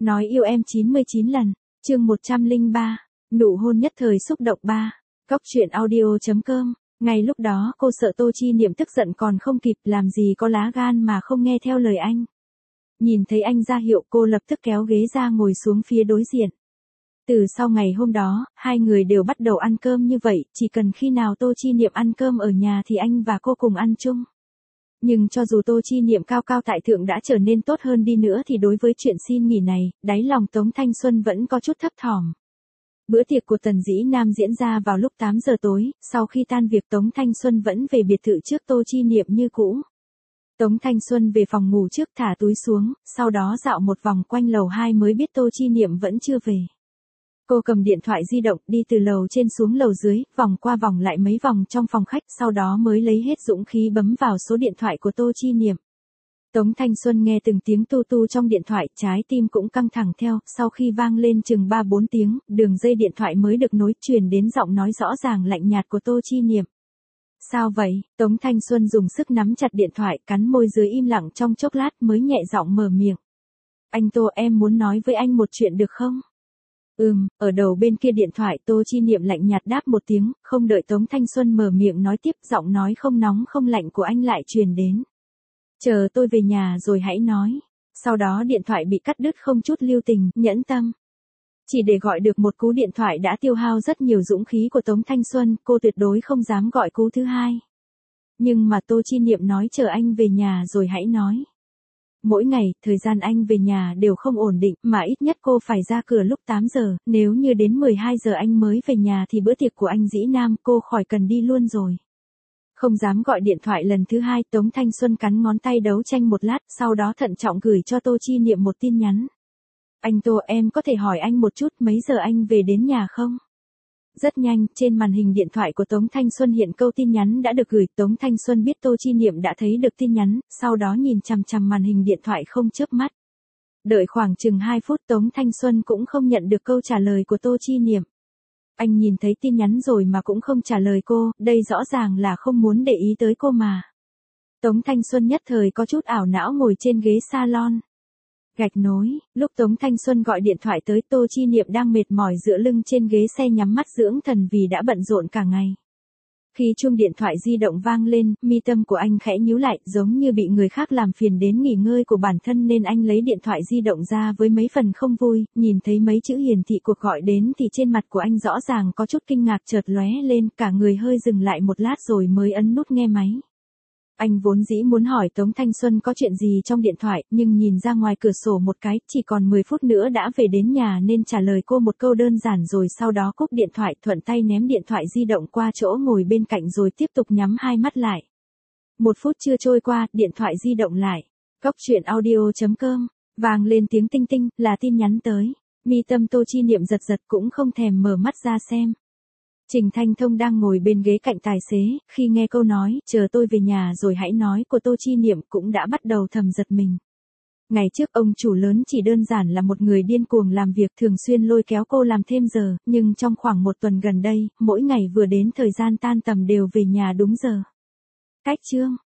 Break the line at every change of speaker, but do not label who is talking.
Nói yêu em 99 lần, chương 103, nụ hôn nhất thời xúc động 3. Cóc truyện audio.com. Ngay lúc đó cô sợ Tô Chi Niệm tức giận còn không kịp, làm gì có lá gan mà không nghe theo lời anh. Nhìn thấy anh ra hiệu, cô lập tức kéo ghế ra ngồi xuống phía đối diện. Từ sau ngày hôm đó, hai người đều bắt đầu ăn cơm như vậy, chỉ cần khi nào Tô Chi Niệm ăn cơm ở nhà thì anh và cô cùng ăn chung. Nhưng cho dù Tô Chi Niệm cao cao tại thượng đã trở nên tốt hơn đi nữa thì đối với chuyện xin nghỉ này, đáy lòng Tống Thanh Xuân vẫn có chút thấp thỏm. Bữa tiệc của Tần Dĩ Nam diễn ra vào lúc 8 giờ tối, sau khi tan việc Tống Thanh Xuân vẫn về biệt thự trước Tô Chi Niệm như cũ. Tống Thanh Xuân về phòng ngủ trước thả túi xuống, sau đó dạo một vòng quanh lầu 2 mới biết Tô Chi Niệm vẫn chưa về. Cô cầm điện thoại di động đi từ lầu trên xuống lầu dưới, vòng qua vòng lại mấy vòng trong phòng khách, sau đó mới lấy hết dũng khí bấm vào số điện thoại của Tô Chi Niệm. Tống Thanh Xuân nghe từng tiếng tu tu trong điện thoại, trái tim cũng căng thẳng theo, sau khi vang lên chừng 3-4 tiếng, đường dây điện thoại mới được nối, truyền đến giọng nói rõ ràng lạnh nhạt của Tô Chi Niệm. Sao vậy? Tống Thanh Xuân dùng sức nắm chặt điện thoại, cắn môi dưới im lặng trong chốc lát mới nhẹ giọng mở miệng. Anh Tô, em muốn nói với anh một chuyện được không? Ở đầu bên kia điện thoại Tô Chi Niệm lạnh nhạt đáp một tiếng, không đợi Tống Thanh Xuân mở miệng nói tiếp, giọng nói không nóng không lạnh của anh lại truyền đến. Chờ tôi về nhà rồi hãy nói. Sau đó điện thoại bị cắt đứt không chút lưu tình, nhẫn tâm. Chỉ để gọi được một cú điện thoại đã tiêu hao rất nhiều dũng khí của Tống Thanh Xuân, cô tuyệt đối không dám gọi cú thứ hai. Nhưng mà Tô Chi Niệm nói chờ anh về nhà rồi hãy nói. Mỗi ngày, thời gian anh về nhà đều không ổn định, mà ít nhất cô phải ra cửa lúc 8 giờ, nếu như đến 12 giờ anh mới về nhà thì bữa tiệc của anh Dĩ Nam cô khỏi cần đi luôn rồi. Không dám gọi điện thoại lần thứ hai, Tống Thanh Xuân cắn ngón tay đấu tranh một lát, sau đó thận trọng gửi cho Tô Chi Niệm một tin nhắn. Anh Tô, em có thể hỏi anh một chút, mấy giờ anh về đến nhà không? Rất nhanh, trên màn hình điện thoại của Tống Thanh Xuân hiện câu tin nhắn đã được gửi. Tống Thanh Xuân biết Tô Chi Niệm đã thấy được tin nhắn, sau đó nhìn chằm chằm màn hình điện thoại không chớp mắt. Đợi khoảng chừng 2 phút Tống Thanh Xuân cũng không nhận được câu trả lời của Tô Chi Niệm. Anh nhìn thấy tin nhắn rồi mà cũng không trả lời cô, đây rõ ràng là không muốn để ý tới cô mà. Tống Thanh Xuân nhất thời có chút ảo não ngồi trên ghế salon. Gạch nối, lúc Tống Thanh Xuân gọi điện thoại tới Tô Chi Niệm đang mệt mỏi dựa lưng trên ghế xe nhắm mắt dưỡng thần vì đã bận rộn cả ngày. Khi chuông điện thoại di động vang lên, mi tâm của anh khẽ nhíu lại, giống như bị người khác làm phiền đến nghỉ ngơi của bản thân nên anh lấy điện thoại di động ra với mấy phần không vui, nhìn thấy mấy chữ hiển thị cuộc gọi đến thì trên mặt của anh rõ ràng có chút kinh ngạc chợt lóe lên, cả người hơi dừng lại một lát rồi mới ấn nút nghe máy. Anh vốn dĩ muốn hỏi Tống Thanh Xuân có chuyện gì trong điện thoại, nhưng nhìn ra ngoài cửa sổ một cái, chỉ còn 10 phút nữa đã về đến nhà nên trả lời cô một câu đơn giản rồi sau đó cúp điện thoại, thuận tay ném điện thoại di động qua chỗ ngồi bên cạnh rồi tiếp tục nhắm hai mắt lại. 1 phút chưa trôi qua, điện thoại di động lại. Cóc truyện audio.com, vang lên tiếng tinh tinh, là tin nhắn tới. Mi tâm Tô Chi Niệm giật giật cũng không thèm mở mắt ra xem. Trình Thanh Thông đang ngồi bên ghế cạnh tài xế, khi nghe câu nói, chờ tôi về nhà rồi hãy nói của Tô Chi Niệm cũng đã bắt đầu thầm giật mình. Ngày trước ông chủ lớn chỉ đơn giản là một người điên cuồng làm việc thường xuyên lôi kéo cô làm thêm giờ, nhưng trong khoảng 1 tuần gần đây, mỗi ngày vừa đến thời gian tan tầm đều về nhà đúng giờ. Cách chương.